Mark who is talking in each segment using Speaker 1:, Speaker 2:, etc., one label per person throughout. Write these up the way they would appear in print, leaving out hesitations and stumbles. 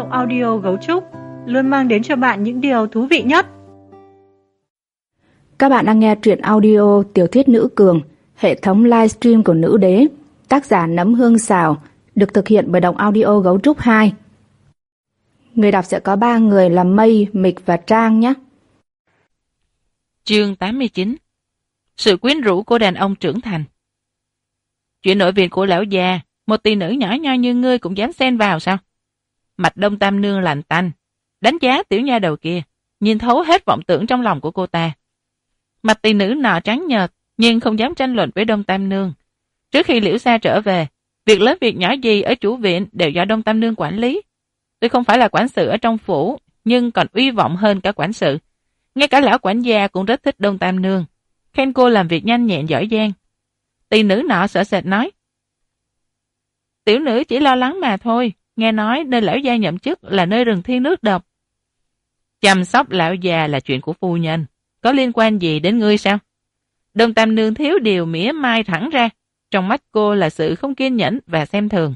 Speaker 1: audio Gấu Trúc luôn mang đến cho bạn những điều thú vị nhất.
Speaker 2: Các bạn đang nghe truyện audio tiểu thuyết nữ cường, hệ thống livestream của Nữ Đế, tác giả Nấm Hương Xào, được thực hiện bởi Đọc Audio Gấu Trúc 2. Người đọc sẽ có 3 người là Mây, Mịch và Trang nhé.
Speaker 3: Chương 89. Sự quyến rũ của đàn ông trưởng thành. Chuyện nội viện của lão già, một tỷ nữ nhỏ nhoi như ngươi cũng dám xen vào sao? Mặt Đông Tam Nương lạnh tanh, đánh giá tiểu nha đầu kia, nhìn thấu hết vọng tưởng trong lòng của cô ta. Mặt tỷ nữ nọ trắng nhợt, nhưng không dám tranh luận với Đông Tam Nương. Trước khi Liễu Sa trở về, việc lớn việc nhỏ gì ở chủ viện đều do Đông Tam Nương quản lý. Tuy không phải là quản sự ở trong phủ, nhưng còn uy vọng hơn cả quản sự. Ngay cả lão quản gia cũng rất thích Đông Tam Nương, khen cô làm việc nhanh nhẹn giỏi giang. Tỷ nữ nọ sợ sệt nói: tiểu nữ chỉ lo lắng mà thôi, nghe nói nơi lão gia nhậm chức là nơi rừng thiên nước độc. Chăm sóc lão già là chuyện của phu nhân, có liên quan gì đến ngươi sao? Đông Tam Nương thiếu điều mỉa mai thẳng ra, trong mắt cô là sự không kiên nhẫn và xem thường.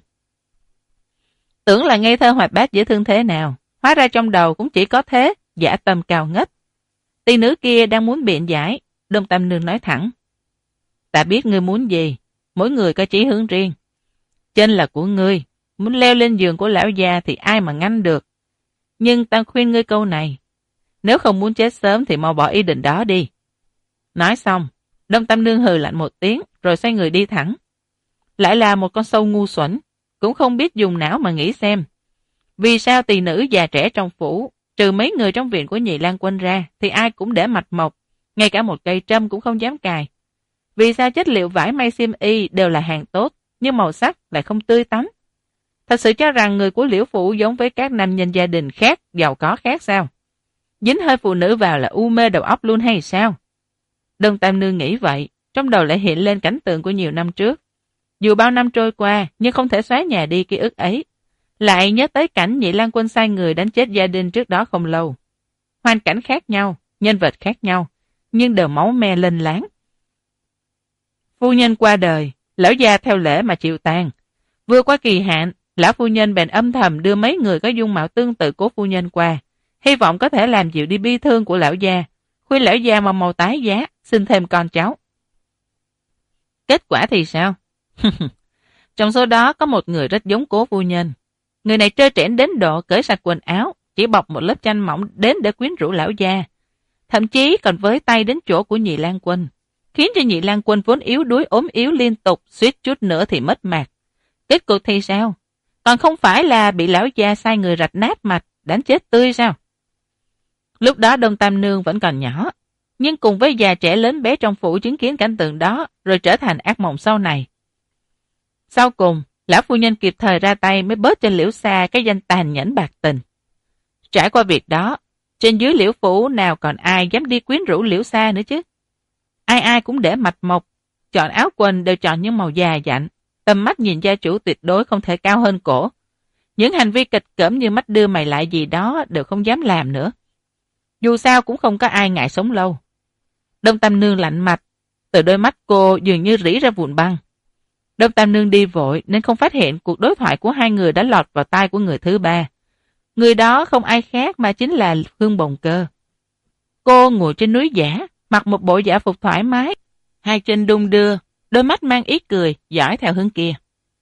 Speaker 3: Tưởng là ngây thơ hoạt bát dễ thương thế nào, hóa ra trong đầu cũng chỉ có thế, dã tâm cao ngất. Tỷ nữ kia đang muốn biện giải, Đông Tam Nương nói thẳng: ta biết ngươi muốn gì, mỗi người có chí hướng riêng. Chân là của ngươi, muốn leo lên giường của lão già thì ai mà ngăn được. Nhưng ta khuyên ngươi câu này, nếu không muốn chết sớm thì mau bỏ ý định đó đi. Nói xong, Đông Tam Nương hừ lạnh một tiếng rồi xoay người đi thẳng. Lại là một con sâu ngu xuẩn, cũng không biết dùng não mà nghĩ xem. Vì sao tỷ nữ già trẻ trong phủ, trừ mấy người trong viện của Nhị Lang Quân ra thì ai cũng để mạch mộc, ngay cả một cây trâm cũng không dám cài. Vì sao chất liệu vải may xiêm y đều là hàng tốt, nhưng màu sắc lại không tươi tắn? Thật sự cho rằng người của Liễu phủ giống với các nam nhân gia đình khác, giàu có khác sao? Dính hơi phụ nữ vào là u mê đầu óc luôn hay sao? Đông Tam Nương nghĩ vậy, trong đầu lại hiện lên cảnh tượng của nhiều năm trước. Dù bao năm trôi qua, nhưng không thể xóa nhòa đi ký ức ấy. Lại nhớ tới cảnh Nhị Lang Quân sai người đánh chết gia đình trước đó không lâu. Hoàn cảnh khác nhau, nhân vật khác nhau, nhưng đều máu me lênh láng. Phu nhân qua đời, lão gia theo lễ mà chịu tang. Vừa qua kỳ hạn, lão phu nhân bèn âm thầm đưa mấy người có dung mạo tương tự của phu nhân qua, hy vọng có thể làm dịu đi bi thương của lão gia, khuyên lão gia mà màu tái giá, xin thêm con cháu. Kết quả thì sao? Trong số đó có một người rất giống cố phu nhân. Người này trơ trẽn đến độ cởi sạch quần áo, chỉ bọc một lớp chanh mỏng đến để quyến rũ lão gia. Thậm chí còn với tay đến chỗ của Nhị Lang Quân, khiến cho Nhị Lang Quân vốn yếu đuối ốm yếu liên tục, suýt chút nữa thì mất mạc. Kết cục thì sao? Còn không phải là bị lão gia sai người rạch nát mạch, đánh chết tươi sao? Lúc đó Đông Tam Nương vẫn còn nhỏ, nhưng cùng với già trẻ lớn bé trong phủ chứng kiến cảnh tượng đó, rồi trở thành ác mộng sau này. Sau cùng, lão phu nhân kịp thời ra tay mới bớt cho Liễu Sa cái danh tàn nhẫn bạc tình. Trải qua việc đó, trên dưới Liễu phủ nào còn ai dám đi quyến rũ Liễu Sa nữa chứ? Ai ai cũng để mạch mộc, chọn áo quần đều chọn những màu già dặn, tầm mắt nhìn gia chủ tuyệt đối không thể cao hơn cổ. Những hành vi kịch cỡm như mắt đưa mày lại gì đó đều không dám làm nữa. Dù sao cũng không có ai ngại sống lâu. Đông Tam Nương lạnh mặt, từ đôi mắt cô dường như rỉ ra vụn băng. Đông Tam Nương đi vội nên không phát hiện cuộc đối thoại của hai người đã lọt vào tai của người thứ ba. Người đó không ai khác mà chính là Hương Bồng Cơ. Cô ngồi trên núi giả, mặc một bộ giả phục thoải mái, hai chân đung đưa, đôi mắt mang ý cười, dõi theo hướng kia.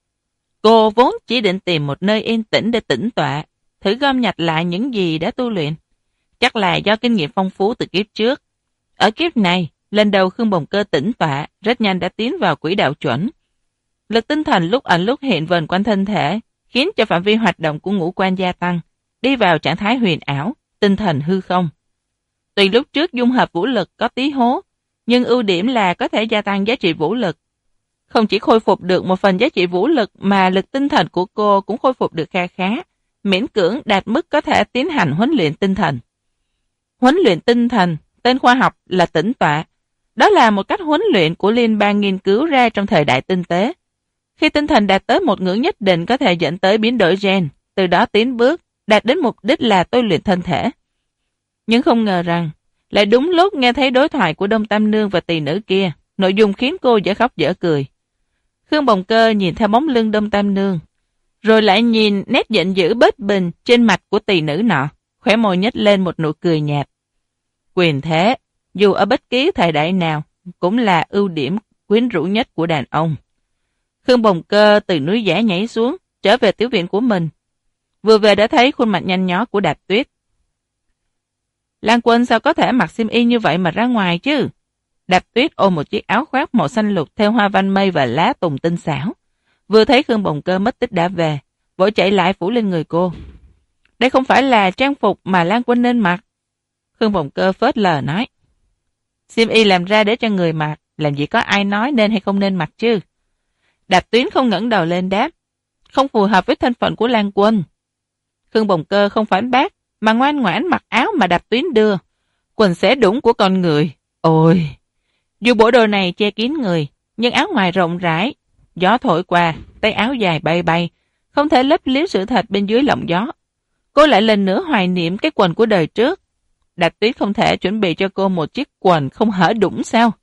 Speaker 3: Cô vốn chỉ định tìm một nơi yên tĩnh để tĩnh tọa, thử gom nhặt lại những gì đã tu luyện. Chắc là do kinh nghiệm phong phú từ kiếp trước. Ở kiếp này, lần đầu Khương Bồng Cơ tĩnh tọa, rất nhanh đã tiến vào quỹ đạo chuẩn. Lực tinh thần lúc ẩn lúc hiện vần quanh thân thể, khiến cho phạm vi hoạt động của ngũ quan gia tăng, đi vào trạng thái huyền ảo, tinh thần hư không. Tuy lúc trước dung hợp vũ lực có tí hố, nhưng ưu điểm là có thể gia tăng giá trị vũ lực. Không chỉ khôi phục được một phần giá trị vũ lực mà lực tinh thần của cô cũng khôi phục được kha khá, miễn cưỡng đạt mức có thể tiến hành huấn luyện tinh thần. Huấn luyện tinh thần, tên khoa học là tĩnh tọa. Đó là một cách huấn luyện của liên bang nghiên cứu ra trong thời đại tinh tế. Khi tinh thần đạt tới một ngưỡng nhất định có thể dẫn tới biến đổi gen, từ đó tiến bước, đạt đến mục đích là tôi luyện thân thể. Nhưng không ngờ rằng, lại đúng lúc nghe thấy đối thoại của Đông Tam Nương và tỷ nữ kia, nội dung khiến cô dở khóc dở cười. Khương Bồng Cơ nhìn theo bóng lưng Đông Tam Nương. Rồi lại nhìn nét giận dữ bết bình trên mặt của tỳ nữ nọ, khóe môi nhếch lên một nụ cười nhạt. Quyền thế, dù ở bất kỳ thời đại nào, cũng là ưu điểm quyến rũ nhất của đàn ông. Khương Bồng Cơ từ núi giả nhảy xuống, trở về tiểu viện của mình. Vừa về đã thấy khuôn mặt nhăn nhó của Đạp Tuyết. Lan Quân sao có thể mặc xiêm y như vậy mà ra ngoài chứ? Đạp Tuyết ôm một chiếc áo khoác màu xanh lục theo hoa văn mây và lá tùng tinh xảo. Vừa thấy Khương Bồng Cơ mất tích đã về, vội chạy lại phủ lên người cô. Đây không phải là trang phục mà Lan Quân nên mặc. Khương Bồng Cơ phớt lờ nói. Xiêm y làm ra để cho người mặc, làm gì có ai nói nên hay không nên mặc chứ? Đạp Tuyết không ngẩng đầu lên đáp. Không phù hợp với thân phận của Lan Quân. Khương Bồng Cơ không phản bác, mà ngoan ngoãn mặc áo mà Đạp Tuyết đưa. Quần xẻ đũng của con người. Ôi! Dù bộ đồ này che kín người, nhưng áo ngoài rộng rãi. Gió thổi qua, tay áo dài bay bay, không thể lấp liếm sự thật bên dưới lộng gió. Cô lại lần nữa hoài niệm cái quần của đời trước. Đạp Tuyết không thể chuẩn bị cho cô một chiếc quần không hở đũng sao?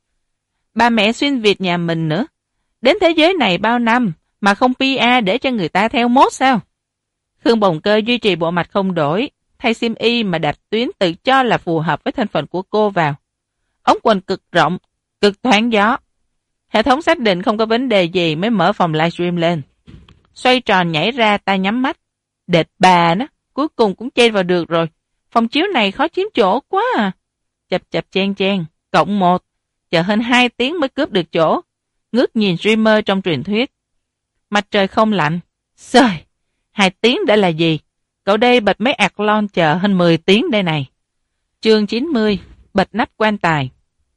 Speaker 3: Bà mẹ xuyên Việt nhà mình nữa. Đến thế giới này bao năm mà không PR để cho người ta theo mốt sao? Khương Bồng Cơ duy trì bộ mặt không đổi, thay xiêm y mà Đạp Tuyết tự cho là phù hợp với thân phận của cô vào. Ống quần cực rộng, cực thoáng gió. Hệ thống xác định không có vấn đề gì mới mở phòng livestream lên. Xoay tròn nhảy ra tay nhắm mắt. Đệt bà nó, cuối cùng cũng chen vào được rồi. Phòng chiếu này khó chiếm chỗ quá à. Chập chập chen chen, cộng 1. Chờ hơn 2 tiếng mới cướp được chỗ. Ngước nhìn streamer trong truyền thuyết. Mặt trời không lạnh. Xời, 2 tiếng đã là gì? Cậu đây bật mấy Athlon chờ hơn 10 tiếng đây này. Chương 90, bật nắp quan tài.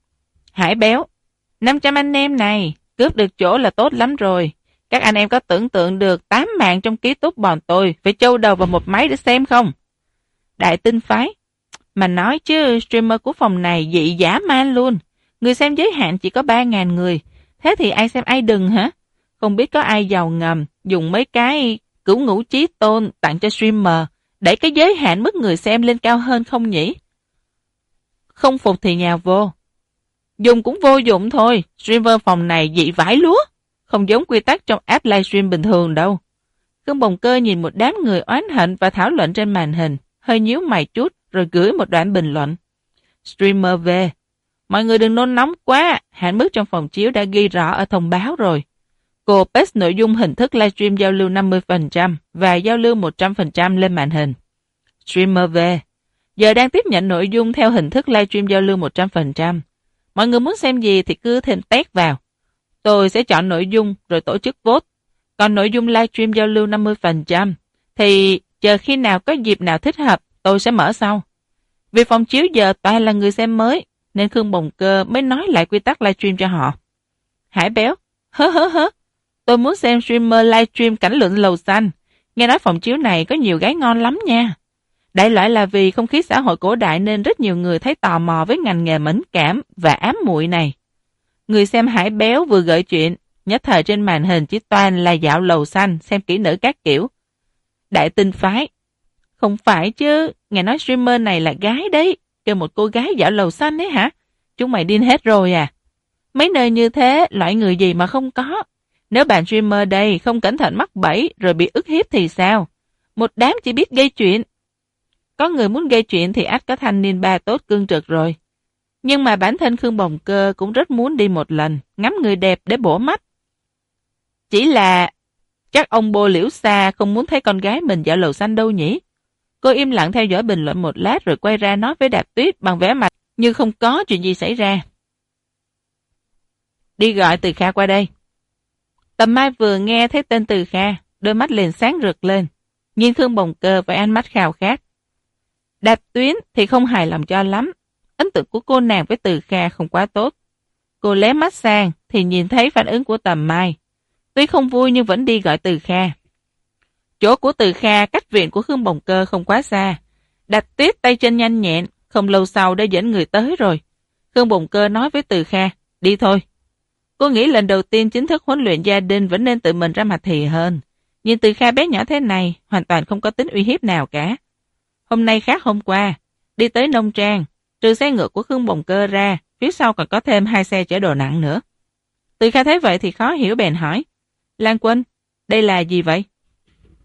Speaker 3: Hải Béo, 500 anh em này, cướp được chỗ là tốt lắm rồi. Các anh em có tưởng tượng được 8 mạng trong ký túc bọn tôi phải trâu đầu vào một máy để xem không? Đại Tinh Phái, mà nói chứ streamer của phòng này dị dã man luôn. Người xem giới hạn chỉ có 3.000 người. Thế thì ai xem ai đừng hả? Không biết có ai giàu ngầm dùng mấy cái cửu ngũ chí tôn tặng cho streamer đẩy cái giới hạn mức người xem lên cao hơn không nhỉ? Không phục thì nhào vô. Dùng cũng vô dụng thôi, streamer phòng này dị vãi lúa. Không giống quy tắc trong app livestream bình thường đâu. Khương Bồng Cơ nhìn một đám người oán hận và thảo luận trên màn hình, hơi nhíu mày chút rồi gửi một đoạn bình luận. Streamer về. Mọi người đừng nôn nóng quá, hạn mức trong phòng chiếu đã ghi rõ ở thông báo rồi. Cô paste nội dung hình thức livestream giao lưu 50% và giao lưu 100% lên màn hình. Streamer về. Giờ đang tiếp nhận nội dung theo hình thức livestream giao lưu 100%. Mọi người muốn xem gì thì cứ thêm tag vào. Tôi sẽ chọn nội dung rồi tổ chức vote. Còn nội dung livestream giao lưu 50% thì chờ khi nào có dịp nào thích hợp tôi sẽ mở sau. Vì phòng chiếu giờ toàn là người xem mới nên Khương Bồng Cơ mới nói lại quy tắc livestream cho họ. Hải Béo, hớ. Tôi muốn xem streamer livestream cảnh luận lầu xanh. Nghe nói phòng chiếu này có nhiều gái ngon lắm nha. Đại loại là vì không khí xã hội cổ đại nên rất nhiều người thấy tò mò với ngành nghề mẫn cảm và ám muội này. Người xem Hải Béo vừa gợi chuyện, nhất thời trên màn hình chỉ toàn là dạo lầu xanh xem kỹ nữ các kiểu. Đại Tinh Phái. Không phải chứ, nghe nói streamer này là gái đấy, kêu một cô gái dạo lầu xanh ấy hả? Chúng mày điên hết rồi à? Mấy nơi như thế, loại người gì mà không có? Nếu bạn streamer đây không cẩn thận mắc bẫy rồi bị ức hiếp thì sao? Một đám chỉ biết gây chuyện. Có người muốn gây chuyện thì ắt có thanh niên ba tốt cương trực rồi. Nhưng mà bản thân Khương Bồng Cơ cũng rất muốn đi một lần, ngắm người đẹp để bổ mắt. Chỉ là chắc ông Bô Liễu Sa không muốn thấy con gái mình dạo lầu xanh đâu nhỉ? Cô im lặng theo dõi bình luận một lát rồi quay ra nói với Đạp Tuyết bằng vẻ mặt như không có chuyện gì xảy ra. Đi gọi Từ Kha qua đây. Tầm Mai vừa nghe thấy tên Từ Kha, đôi mắt liền sáng rực lên, nhìn Khương Bồng Cơ với ánh mắt khao khát. Đạp Tuyết thì không hài lòng cho lắm. Ấn tượng của cô nàng với Từ Kha không quá tốt. Cô lé mắt sang thì nhìn thấy phản ứng của Tầm Mai. Tuy không vui nhưng vẫn đi gọi Từ Kha. Chỗ của Từ Kha cách viện của Khương Bồng Cơ không quá xa. Đạp Tuyết tay chân nhanh nhẹn, không lâu sau đã dẫn người tới rồi. Khương Bồng Cơ nói với Từ Kha, đi thôi. Cô nghĩ lần đầu tiên chính thức huấn luyện gia đình vẫn nên tự mình ra mặt thì hơn. Nhìn Từ Kha bé nhỏ thế này, hoàn toàn không có tính uy hiếp nào cả. Hôm nay khác hôm qua, đi tới nông trang, trừ xe ngựa của Khương Bồng Cơ ra, phía sau còn có thêm 2 xe chở đồ nặng nữa. Từ Kha thấy vậy thì khó hiểu bèn hỏi, Lan Quân, đây là gì vậy?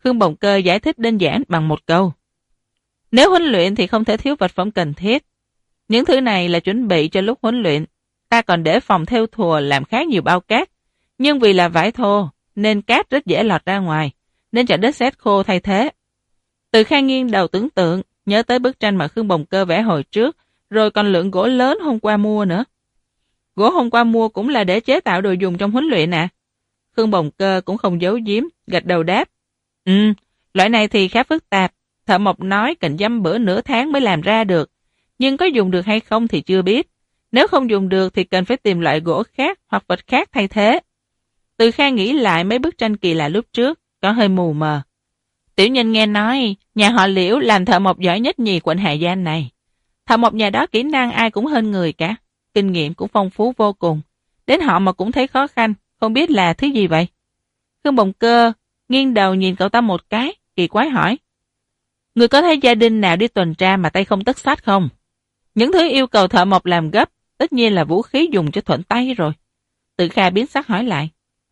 Speaker 3: Khương Bồng Cơ giải thích đơn giản bằng một câu. Nếu huấn luyện thì không thể thiếu vật phẩm cần thiết. Những thứ này là chuẩn bị cho lúc huấn luyện. Ta còn để phòng theo thùa làm khá nhiều bao cát. Nhưng vì là vải thô, nên cát rất dễ lọt ra ngoài, nên chọn đất sét khô thay thế. Từ Kha nghiêng đầu tưởng tượng, nhớ tới bức tranh mà Khương Bồng Cơ vẽ hồi trước, rồi còn lượng gỗ lớn hôm qua mua nữa. Gỗ hôm qua mua cũng là để chế tạo đồ dùng trong huấn luyện à? Khương Bồng Cơ cũng không giấu giếm, gật đầu đáp. Loại này thì khá phức tạp. Thợ mộc nói cần dăm bữa nửa tháng mới làm ra được. Nhưng có dùng được hay không thì chưa biết. Nếu không dùng được thì cần phải tìm loại gỗ khác hoặc vật khác thay thế. Từ Kha nghĩ lại mấy bức tranh kỳ lạ lúc trước, có hơi mù mờ. Tiểu Nhân nghe nói, nhà họ Liễu làm thợ mộc giỏi nhất nhì quận Hà Giang này. Thợ mộc nhà đó kỹ năng ai cũng hơn người cả, kinh nghiệm cũng phong phú vô cùng. Đến họ mà cũng thấy khó khăn, không biết là thứ gì vậy. Khương Bồng Cơ nghiêng đầu nhìn cậu ta một cái, kỳ quái hỏi. Người có thấy gia đình nào đi tuần tra mà tay không tất sắt không? Những thứ yêu cầu thợ mộc làm gấp, tất nhiên là vũ khí dùng cho thuận tay rồi. Từ Kha biến sắc hỏi lại.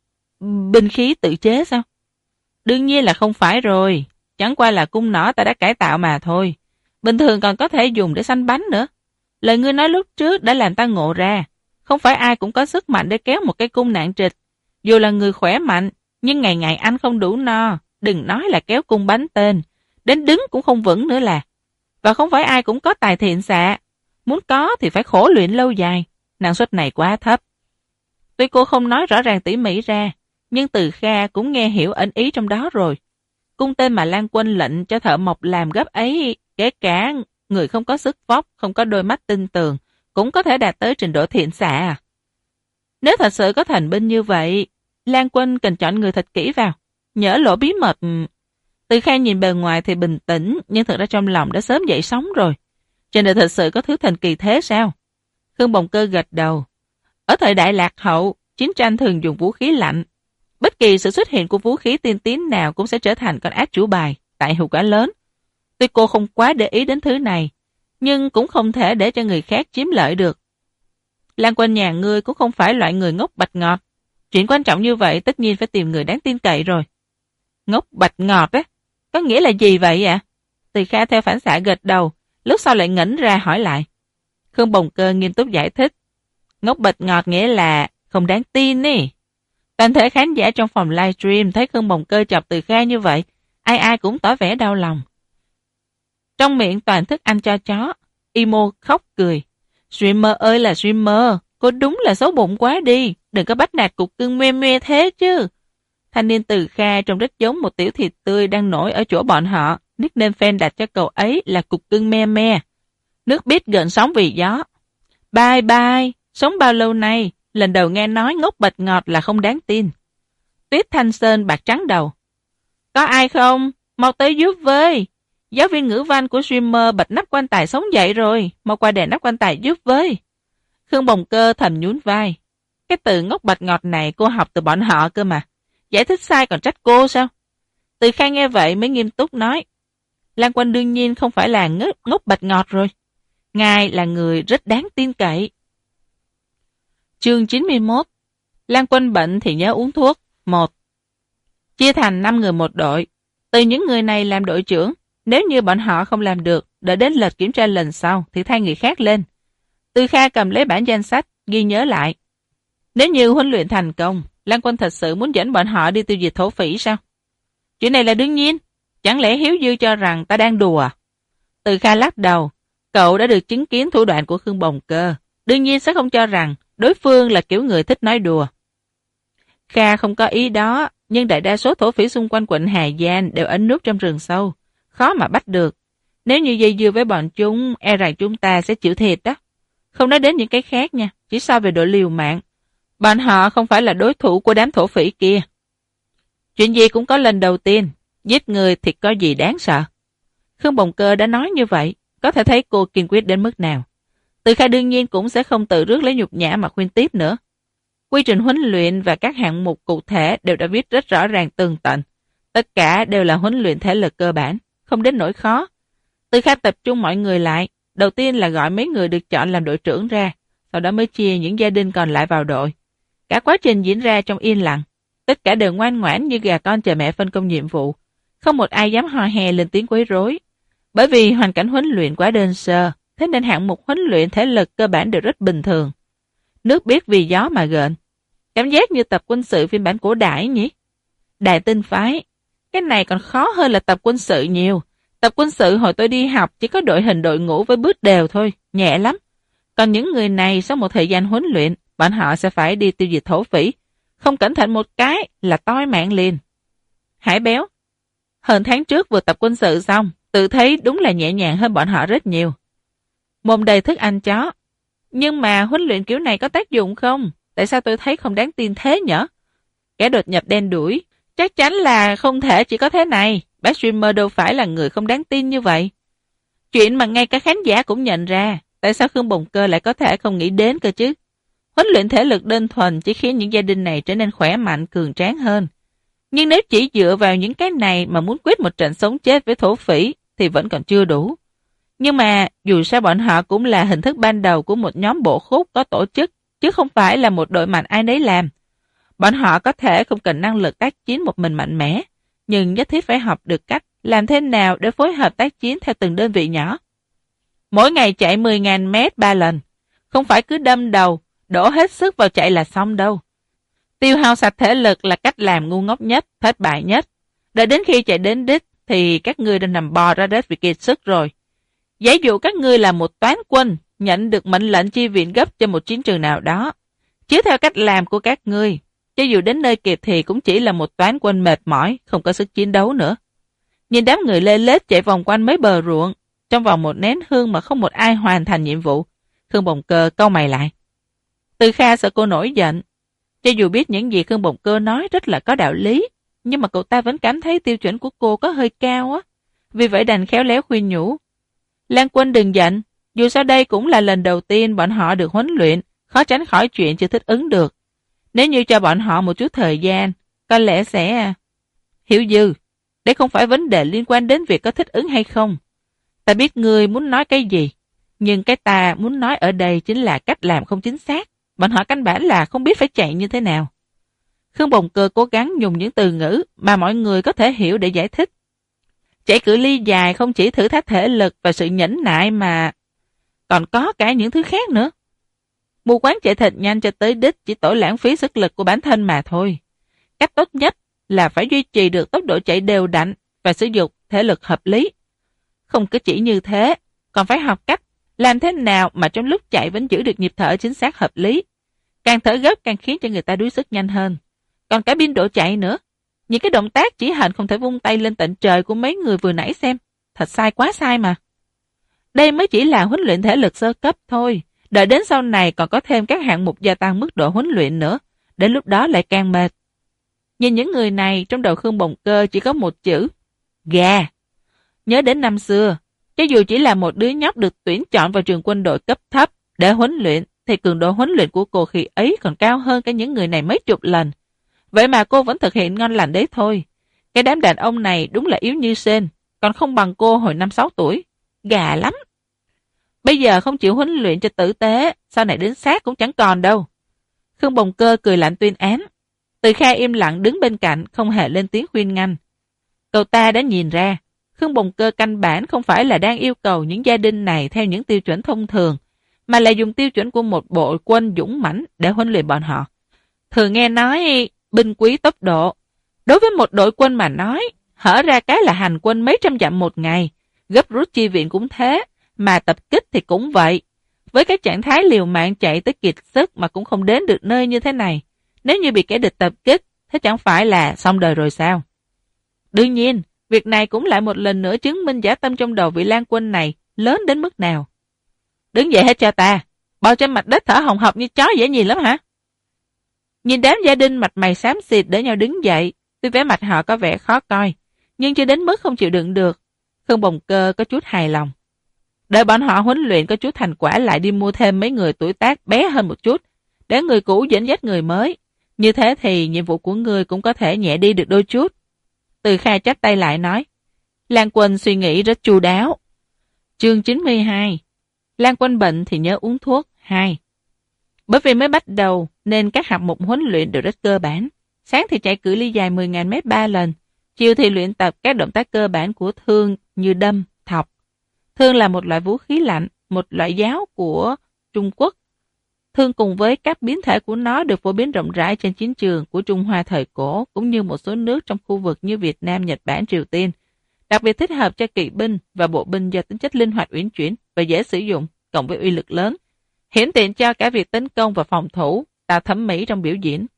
Speaker 3: Binh khí tự chế sao? Đương nhiên là không phải rồi. Chẳng qua là cung nỏ ta đã cải tạo mà thôi. Bình thường còn có thể dùng để săn bắn nữa. Lời ngươi nói lúc trước đã làm ta ngộ ra. Không phải ai cũng có sức mạnh để kéo một cái cung nặng trịch. Dù là người khỏe mạnh, nhưng ngày ngày ăn không đủ no. Đừng nói là kéo cung bánh tên. Đến đứng cũng không vững nữa là. Và không phải ai cũng có tài thiện xạ. Muốn có thì phải khổ luyện lâu dài. Năng suất này quá thấp. Tuy cô không nói rõ ràng tỉ mỉ ra, nhưng Từ Kha cũng nghe hiểu ẩn ý trong đó rồi. Cung tên mà Lan Quân lệnh cho thợ mộc làm gấp ấy, kể cả người không có sức vóc, không có đôi mắt tinh tường, cũng có thể đạt tới trình độ thiện xạ à. Nếu thật sự có thành binh như vậy, Lan Quân cần chọn người thật kỹ vào, nhỡ lộ bí mật. Từ Kha nhìn bề ngoài thì bình tĩnh, nhưng thực ra trong lòng đã sớm dậy sóng rồi. Trên đời thật sự có thứ thần kỳ thế sao? Khương Bồng Cơ gật đầu. Ở thời đại lạc hậu, chiến tranh thường dùng vũ khí lạnh. Bất kỳ sự xuất hiện của vũ khí tiên tiến nào cũng sẽ trở thành con át chủ bài, tại hiệu quả lớn. Tuy cô không quá để ý đến thứ này, nhưng cũng không thể để cho người khác chiếm lợi được. Lan Quân nhà ngươi cũng không phải loại người ngốc bạch ngọt. Chuyện quan trọng như vậy tất nhiên phải tìm người đáng tin cậy rồi. Ngốc bạch ngọt á? Có nghĩa là gì vậy ạ? Từ Kha theo phản xạ gật đầu, lúc sau lại ngẩng ra hỏi lại. Khương Bồng Cơ nghiêm túc giải thích. Ngốc bạch ngọt nghĩa là không đáng tin ý. Toàn thể khán giả trong phòng livestream thấy Khương Bồng Cơ chọc Từ Kha như vậy, ai ai cũng tỏ vẻ đau lòng. Trong miệng toàn thức ăn cho chó, Imo khóc cười. Streamer ơi là streamer, cô đúng là xấu bụng quá đi, đừng có bắt nạt cục cưng me me thế chứ. Thanh niên Từ Kha trông rất giống một tiểu thịt tươi đang nổi ở chỗ bọn họ, nickname fan đặt cho cậu ấy là cục cưng me me. Nước biết gợn sóng vì gió. Bye bye, sống bao lâu nay, lần đầu nghe nói ngốc bạch ngọt là không đáng tin. Tuyết Thanh Sơn bạc trắng đầu. Có ai không? Mau tới giúp với. Giáo viên ngữ văn của streamer bật nắp quan tài sống dậy rồi, mau qua đè nắp quan tài giúp với. Khương Bồng Cơ thầm nhún vai. Cái từ ngốc bạch ngọt này cô học từ bọn họ cơ mà. Giải thích sai còn trách cô sao? Từ Kha nghe vậy mới nghiêm túc nói. Lan Quân đương nhiên không phải là ngốc bạch ngọt rồi. Ngài là người rất đáng tin cậy. Chương 91. Lan Quân bệnh thì nhớ uống thuốc. 1. Chia thành 5 người một đội. Từ những người này làm đội trưởng. Nếu như bọn họ không làm được, đợi đến lệch kiểm tra lần sau thì thay người khác lên. Từ Kha cầm lấy bản danh sách, ghi nhớ lại. Nếu như huấn luyện thành công, Lan Quân thật sự muốn dẫn bọn họ đi tiêu diệt thổ phỉ sao? Chuyện này là đương nhiên. Chẳng lẽ Hiếu Dư cho rằng ta đang đùa? Từ Kha lắc đầu. Cậu đã được chứng kiến thủ đoạn của Khương Bồng Cơ. Đương nhiên sẽ không cho rằng đối phương là kiểu người thích nói đùa. Kha không có ý đó, nhưng đại đa số thổ phỉ xung quanh quận Hà Giang đều ẩn núp trong rừng sâu. Khó mà bắt được. Nếu như dây dưa với bọn chúng, e rằng chúng ta sẽ chịu thiệt đó. Không nói đến những cái khác nha, chỉ so về độ liều mạng. Bọn họ không phải là đối thủ của đám thổ phỉ kia. Chuyện gì cũng có lần đầu tiên, giết người thì có gì đáng sợ. Khương Bồng Cơ đã nói như vậy, có thể thấy cô kiên quyết đến mức nào. Từ Kha đương nhiên cũng sẽ không tự rước lấy nhục nhã mà khuyên tiếp nữa. Quy trình huấn luyện và các hạng mục cụ thể đều đã viết rất rõ ràng tường tận. Tất cả đều là huấn luyện thể lực cơ bản, không đến nỗi khó. Từ Kha tập trung mọi người lại, đầu tiên là gọi mấy người được chọn làm đội trưởng ra, sau đó mới chia những gia đình còn lại vào đội. Cả quá trình diễn ra trong yên lặng, tất cả đều ngoan ngoãn như gà con chờ mẹ phân công nhiệm vụ, Không một ai dám hò hè lên tiếng quấy rối. Bởi vì hoàn cảnh huấn luyện quá đơn sơ, thế nên hạng mục huấn luyện thể lực cơ bản đều rất bình thường. Nước biết vì gió mà gợn. Cảm giác như tập quân sự phiên bản cổ đại nhỉ? Đại tinh phái. Cái này còn khó hơn là tập quân sự nhiều. Tập quân sự hồi tôi đi học chỉ có đội hình đội ngũ với bước đều thôi, nhẹ lắm. Còn những người này sau một thời gian huấn luyện, bọn họ sẽ phải đi tiêu diệt thổ phỉ. Không cẩn thận một cái là toi mạng liền. Hải béo. Hơn tháng trước vừa tập quân sự xong, tự thấy đúng là nhẹ nhàng hơn bọn họ rất nhiều. Mồm đầy thức ăn chó. Nhưng mà huấn luyện kiểu này có tác dụng không? Tại sao tôi thấy không đáng tin thế nhở? Kẻ đột nhập đen đuổi. Chắc chắn là không thể chỉ có thế này. Bác streamer đâu phải là người không đáng tin như vậy. Chuyện mà ngay cả khán giả cũng nhận ra. Tại sao Khương Bồng Cơ lại có thể không nghĩ đến cơ chứ? Huấn luyện thể lực đơn thuần chỉ khiến những gia đình này trở nên khỏe mạnh, cường tráng hơn. Nhưng nếu chỉ dựa vào những cái này mà muốn quyết một trận sống chết với thổ phỉ thì vẫn còn chưa đủ. Nhưng mà dù sao bọn họ cũng là hình thức ban đầu của một nhóm bộ khúc có tổ chức, chứ không phải là một đội mạnh ai nấy làm. Bọn họ có thể không cần năng lực tác chiến một mình mạnh mẽ, nhưng nhất thiết phải học được cách làm thế nào để phối hợp tác chiến theo từng đơn vị nhỏ. Mỗi ngày chạy 10.000 mét 3 lần, không phải cứ đâm đầu, đổ hết sức vào chạy là xong đâu. Tiêu hao sạch thể lực là cách làm ngu ngốc nhất, thất bại nhất. Đợi đến khi chạy đến đích thì các ngươi đã nằm bò ra đất vì kiệt sức rồi. Giả dụ các ngươi là một toán quân, nhận được mệnh lệnh chi viện gấp cho một chiến trường nào đó. Chiếu theo cách làm của các ngươi, cho dù đến nơi kịp thì cũng chỉ là một toán quân mệt mỏi, không có sức chiến đấu nữa. Nhìn đám người lê lết chạy vòng quanh mấy bờ ruộng, trong vòng một nén hương mà không một ai hoàn thành nhiệm vụ. Khương Bồng Cơ cau mày lại. Từ Kha sợ cô nổi giận. Cho dù biết những gì Khương Bồng Cơ nói rất là có đạo lý, nhưng mà cậu ta vẫn cảm thấy tiêu chuẩn của cô có hơi cao á. Vì vậy đành khéo léo khuyên nhủ. Lan Quân đừng giận, dù sao đây cũng là lần đầu tiên bọn họ được huấn luyện, khó tránh khỏi chuyện chưa thích ứng được. Nếu như cho bọn họ một chút thời gian, có lẽ sẽ... Hiểu Dư, đây không phải vấn đề liên quan đến việc có thích ứng hay không. Ta biết ngươi muốn nói cái gì, nhưng cái ta muốn nói ở đây chính là cách làm không chính xác. Bọn họ căn bản là không biết phải chạy như thế nào. Khương Bồng Cơ cố gắng dùng những từ ngữ mà mọi người có thể hiểu để giải thích. Chạy cự ly dài không chỉ thử thách thể lực và sự nhẫn nại mà còn có cả những thứ khác nữa. Mù quáng chạy thật nhanh cho tới đích chỉ tổ lãng phí sức lực của bản thân mà thôi. Cách tốt nhất là phải duy trì được tốc độ chạy đều đặn và sử dụng thể lực hợp lý. Không cứ chỉ như thế, còn phải học cách làm thế nào mà trong lúc chạy vẫn giữ được nhịp thở chính xác hợp lý. Càng thở gấp càng khiến cho người ta đuối sức nhanh hơn. Còn cả biên độ chạy nữa. Những cái động tác chỉ hận không thể vung tay lên tận trời của mấy người vừa nãy xem. Thật sai quá sai mà. Đây mới chỉ là huấn luyện thể lực sơ cấp thôi. Đợi đến sau này còn có thêm các hạng mục gia tăng mức độ huấn luyện nữa. Đến lúc đó lại càng mệt. Nhìn những người này trong đầu Khương Bồng Cơ chỉ có một chữ. Gà. Nhớ đến năm xưa, cho dù chỉ là một đứa nhóc được tuyển chọn vào trường quân đội cấp thấp để huấn luyện, thì cường độ huấn luyện của cô khi ấy còn cao hơn cả những người này mấy chục lần. Vậy mà cô vẫn thực hiện ngon lành đấy thôi. Cái đám đàn ông này đúng là yếu như sên, còn không bằng cô hồi 5-6 tuổi. Gà lắm. Bây giờ không chịu huấn luyện cho tử tế, sau này đến xác cũng chẳng còn đâu. Khương Bồng Cơ cười lạnh tuyên án. Từ Kha im lặng đứng bên cạnh, không hề lên tiếng khuyên ngăn. Cậu ta đã nhìn ra, Khương Bồng Cơ căn bản không phải là đang yêu cầu những gia đình này theo những tiêu chuẩn thông thường, mà là dùng tiêu chuẩn của một bộ quân dũng mãnh để huấn luyện bọn họ. Thường nghe nói binh quý tốc độ. Đối với một đội quân mà nói, hở ra cái là hành quân mấy trăm dặm một ngày, gấp rút chi viện cũng thế, mà tập kích thì cũng vậy. Với cái trạng thái liều mạng chạy tới kiệt sức mà cũng không đến được nơi như thế này, nếu như bị kẻ địch tập kích, thế chẳng phải là xong đời rồi sao? Đương nhiên, việc này cũng lại một lần nữa chứng minh dã tâm trong đầu vị Lan Quân này lớn đến mức nào. Đứng dậy hết cho ta, bò trên mặt đất thở hồng hộc như chó dễ nhìn lắm hả? Nhìn đám gia đình mặt mày xám xịt để nhau đứng dậy, tuy vẻ mặt họ có vẻ khó coi, nhưng chưa đến mức không chịu đựng được. Khương Bồng Cơ có chút hài lòng. Đợi bọn họ huấn luyện có chút thành quả lại đi mua thêm mấy người tuổi tác bé hơn một chút, để người cũ dẫn dắt người mới. Như thế thì nhiệm vụ của người cũng có thể nhẹ đi được đôi chút. Từ Kha chắp tay lại nói. Lan Quân suy nghĩ rất chu đáo. Chương 92. Lan Quân bệnh thì nhớ uống thuốc. 2. Bởi vì mới bắt đầu nên các hạng mục huấn luyện đều rất cơ bản. Sáng thì chạy cự ly dài 10.000 mét 3 lần, chiều thì luyện tập các động tác cơ bản của thương như đâm, thọc. Thương là một loại vũ khí lạnh, một loại giáo của Trung Quốc. Thương cùng với các biến thể của nó được phổ biến rộng rãi trên chiến trường của Trung Hoa thời cổ, cũng như một số nước trong khu vực như Việt Nam, Nhật Bản, Triều Tiên. Đặc biệt thích hợp cho kỵ binh và bộ binh do tính chất linh hoạt uyển chuyển và dễ sử dụng, cộng với uy lực lớn, hiển tiện cho cả việc tấn công và phòng thủ, tạo thẩm mỹ trong biểu diễn.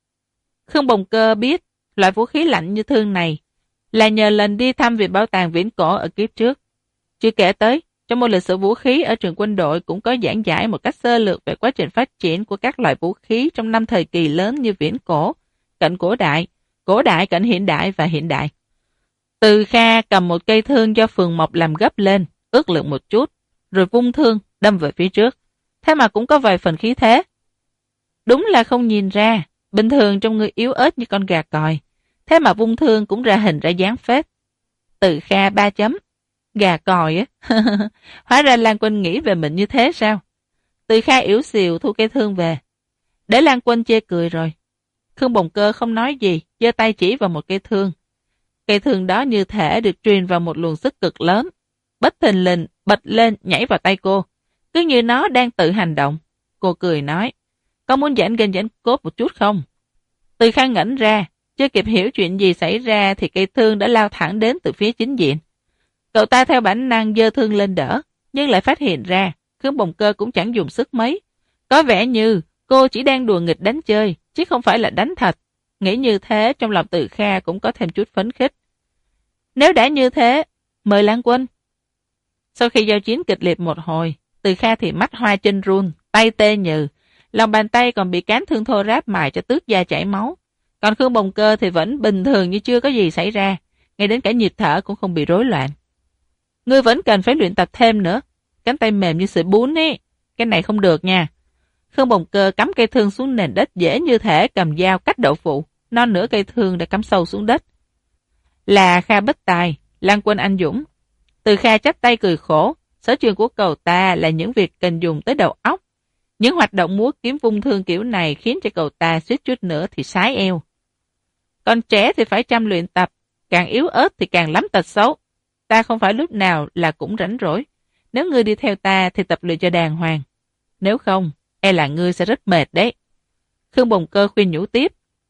Speaker 3: Khương Bồng Cơ biết loại vũ khí lạnh như thương này là nhờ lần đi thăm Viện Bảo tàng Viễn Cổ ở kiếp trước. Chưa kể tới, trong môn lịch sử vũ khí ở trường quân đội cũng có giảng giải một cách sơ lược về quá trình phát triển của các loại vũ khí trong 5 thời kỳ lớn như Viễn Cổ, Cận Cổ Đại, Cận Hiện Đại và Hiện Đại. Từ Kha cầm một cây thương do Phường Mộc làm gấp lên, ước lượng một chút, rồi vung thương, đâm về phía trước. Thế mà cũng có vài phần khí thế. Đúng là không nhìn ra, bình thường trong người yếu ớt như con gà còi. Thế mà vung thương cũng ra hình ra dáng phết. Từ Kha 3 chấm. Gà còi á. Hóa ra Lan Quân nghĩ về mình như thế sao? Từ Kha yếu xìu thu cây thương về. Để Lan Quân chê cười rồi. Khương Bồng Cơ không nói gì, giơ tay chỉ vào một cây thương. Cây thương đó như thể được truyền vào một luồng sức cực lớn. Bất thình lình bật lên nhảy vào tay cô. Cứ như nó đang tự hành động. Cô cười nói, có muốn giãn gân giãn cốt một chút không? Từ Kha ngẩn ra, chưa kịp hiểu chuyện gì xảy ra thì cây thương đã lao thẳng đến từ phía chính diện. Cậu ta theo bản năng giơ thương lên đỡ, nhưng lại phát hiện ra Khương Bồng Cơ cũng chẳng dùng sức mấy. Có vẻ như cô chỉ đang đùa nghịch đánh chơi, chứ không phải là đánh thật. Nghĩ như thế trong lòng Từ Kha cũng có thêm chút phấn khích. Nếu đã như thế, mời Lan Quân. Sau khi giao chiến kịch liệt một hồi, Từ Kha thì mắt hoa chân run, tay tê nhừ, lòng bàn tay còn bị cán thương thô ráp mài cho tước da chảy máu. Còn Khương Bồng Cơ thì vẫn bình thường như chưa có gì xảy ra, ngay đến cả nhịp thở cũng không bị rối loạn. Ngươi vẫn cần phải luyện tập thêm nữa, cánh tay mềm như sợi bún ấy, cái này không được nha. Khương Bồng Cơ cắm cây thương xuống nền đất dễ như thể cầm dao cắt đậu phụ, non nửa cây thương đã cắm sâu xuống đất. Là Kha bất tài, Lan Quân anh dũng. Từ Kha chắp tay cười khổ, sở trường của cậu ta là những việc cần dùng tới đầu óc. Những hoạt động múa kiếm vung thương kiểu này khiến cho cậu ta suýt chút nữa thì sái eo. Còn trẻ thì phải chăm luyện tập, càng yếu ớt thì càng lắm tật xấu. Ta không phải lúc nào là cũng rảnh rỗi. Nếu ngươi đi theo ta thì tập luyện cho đàng hoàng. Nếu không, e là ngươi sẽ rất mệt đấy. Khương Bồng Cơ khuyên nhủ tiếp.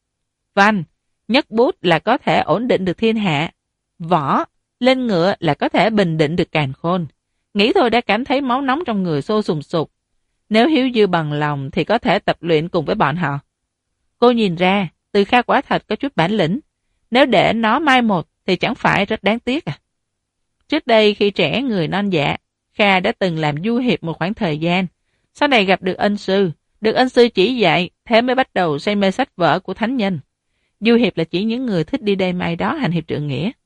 Speaker 3: Văn, nhấc bút là có thể ổn định được thiên hạ. Võ, lên ngựa là có thể bình định được càn khôn. Nghĩ thôi đã cảm thấy máu nóng trong người sôi sùng sục. Nếu hiếu dư bằng lòng thì có thể tập luyện cùng với bọn họ. Cô nhìn ra, Từ Kha quả thật có chút bản lĩnh. Nếu để nó mai một thì chẳng phải rất đáng tiếc à. Trước đây khi trẻ người non dạ, Kha đã từng làm du hiệp một khoảng thời gian. Sau này gặp được ân sư chỉ dạy, thế mới bắt đầu say mê sách vở của thánh nhân. Du hiệp là chỉ những người thích đi đây mai đó hành hiệp trượng nghĩa.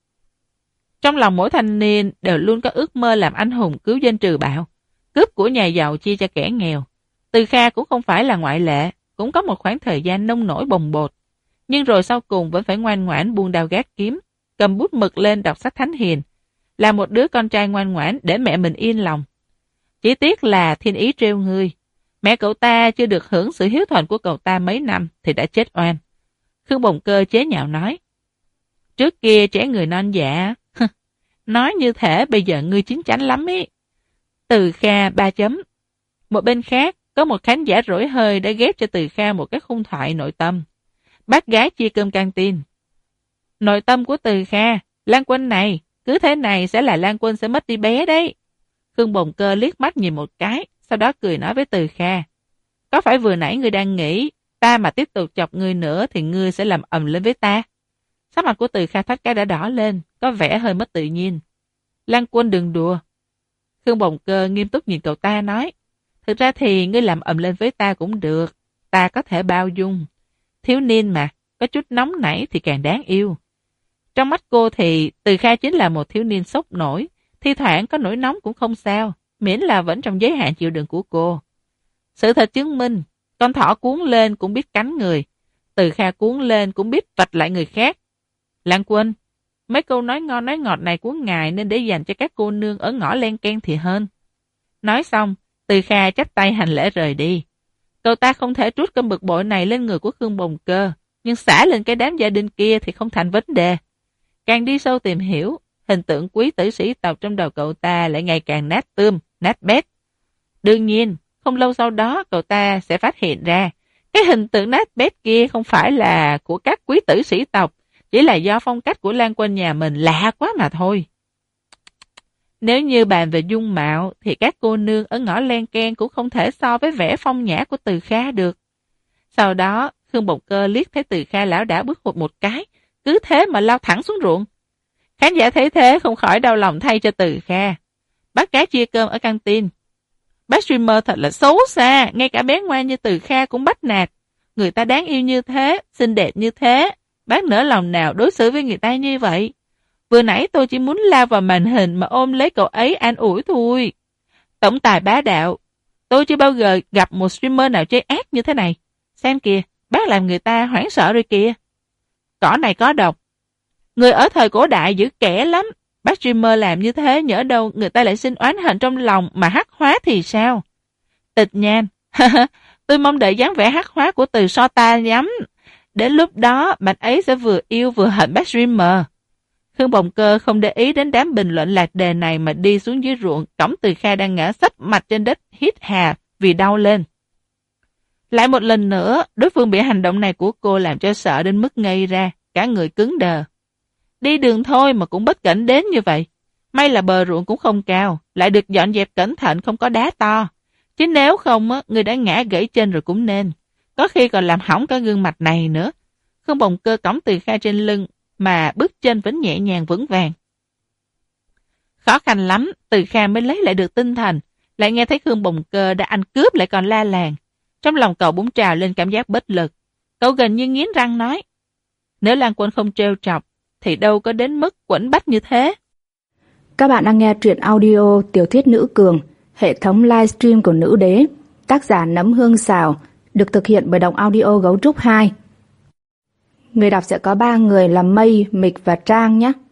Speaker 3: Trong lòng mỗi thanh niên đều luôn có ước mơ làm anh hùng cứu dân trừ bạo, cướp của nhà giàu chia cho kẻ nghèo. Từ Kha cũng không phải là ngoại lệ, cũng có một khoảng thời gian nông nổi bồng bột. Nhưng rồi sau cùng vẫn phải ngoan ngoãn buông đao gác kiếm, cầm bút mực lên đọc sách thánh hiền, là một đứa con trai ngoan ngoãn để mẹ mình yên lòng. Chỉ tiếc là thiên ý trêu ngươi. Mẹ cậu ta chưa được hưởng sự hiếu thuận của cậu ta mấy năm thì đã chết oan. Khương Bồng Cơ chế nhạo nói. Trước kia trẻ người non dạ. Nói như thể bây giờ ngươi chín chắn lắm ý. Từ Kha 3 chấm. Một bên khác, có một khán giả rỗi hơi đã ghép cho Từ Kha một cái khung thoại nội tâm. Bác gái chia cơm căng tin. Nội tâm của Từ Kha, Lan Quân này, cứ thế này sẽ là Lan Quân sẽ mất đi bé đấy. Khương Bồng Cơ liếc mắt nhìn một cái, sau đó cười nói với Từ Kha. Có phải vừa nãy ngươi đang nghĩ, ta mà tiếp tục chọc ngươi nữa thì ngươi sẽ làm ầm lên với ta? Sắc mặt của Từ Kha thoát cái đã đỏ lên, có vẻ hơi mất tự nhiên. Lan Quân đừng đùa. Khương Bồng Cơ nghiêm túc nhìn cậu ta nói. Thực ra thì ngươi làm ầm lên với ta cũng được, ta có thể bao dung. Thiếu niên mà, có chút nóng nảy thì càng đáng yêu. Trong mắt cô thì Từ Kha chính là một thiếu niên sốc nổi, thi thoảng có nổi nóng cũng không sao, miễn là vẫn trong giới hạn chịu đựng của cô. Sự thật chứng minh, con thỏ cuốn lên cũng biết cắn người, Từ Kha cuốn lên cũng biết vạch lại người khác. Lan Quân, mấy câu nói ngon nói ngọt này của ngài nên để dành cho các cô nương ở ngõ len ken thì hơn. Nói xong, Từ Kha chắp tay hành lễ rời đi. Cậu ta không thể trút cơn bực bội này lên người của Khương Bồng Cơ, nhưng xả lên cái đám gia đình kia thì không thành vấn đề. Càng đi sâu tìm hiểu, hình tượng quý tử sĩ tộc trong đầu cậu ta lại ngày càng nát tươm, nát bét. Đương nhiên, không lâu sau đó cậu ta sẽ phát hiện ra cái hình tượng nát bét kia không phải là của các quý tử sĩ tộc, chỉ là do phong cách của Lan Quân nhà mình lạ quá mà thôi. Nếu như bàn về dung mạo thì các cô nương ở ngõ len ken cũng không thể so với vẻ phong nhã của Từ Kha được. Sau đó, Khương Bồng Cơ liếc thấy Từ Kha lão đảo bước hụt một cái, cứ thế mà lao thẳng xuống ruộng. Khán giả thấy thế không khỏi đau lòng thay cho Từ Kha. Bác gái chia cơm ở căng tin. Bác streamer thật là xấu xa, ngay cả bé ngoan như Từ Kha cũng bắt nạt. Người ta đáng yêu như thế, xinh đẹp như thế, bác nỡ lòng nào đối xử với người ta như vậy. Vừa nãy tôi chỉ muốn lao vào màn hình mà ôm lấy cậu ấy an ủi thôi. Tổng tài bá đạo, tôi chưa bao giờ gặp một streamer nào chơi ác như thế này. Xem kìa, bác làm người ta hoảng sợ rồi kìa. Cỏ này có độc. Người ở thời cổ đại dữ kẻ lắm. Bác streamer làm như thế nhỡ đâu người ta lại sinh oán hận trong lòng mà hắc hóa thì sao? Tịch Nhan, tôi mong đợi dáng vẻ hắc hóa của Từ So ta nhắm. Đến lúc đó bạn ấy sẽ vừa yêu vừa hận bác streamer. Khương Bồng Cơ không để ý đến đám bình luận lạc đề này mà đi xuống dưới ruộng, cõng Từ Kha đang ngã sấp mặt trên đất hít hà vì đau lên. Lại một lần nữa, đối phương bị hành động này của cô làm cho sợ đến mức ngây ra, cả người cứng đờ. Đi đường thôi mà cũng bất cẩn đến như vậy. May là bờ ruộng cũng không cao, lại được dọn dẹp cẩn thận không có đá to. Chứ nếu không, người đã ngã gãy chân rồi cũng nên. Có khi còn làm hỏng cả gương mặt này nữa. Khương Bồng Cơ cõng Từ Kha trên lưng, mà bước chân vẫn nhẹ nhàng vững vàng. Khó khăn lắm, Từ Kha mới lấy lại được tinh thần, lại nghe thấy Khương Bồng Cơ đã ăn cướp lại còn la làng. Trong lòng cậu bỗng trào lên cảm giác bất lực. Cậu gần như nghiến răng nói, nếu Lan Quân không trêu chọc, thì đâu có đến mức quẫn bách như thế.
Speaker 2: Các bạn đang nghe truyện audio tiểu thuyết nữ cường, hệ thống livestream của Nữ Đế, tác giả Nấm Hương Xào, được thực hiện bởi Động Audio Gấu Trúc 2. Người đọc sẽ có 3 người là Mây, Mịch và Trang nhé.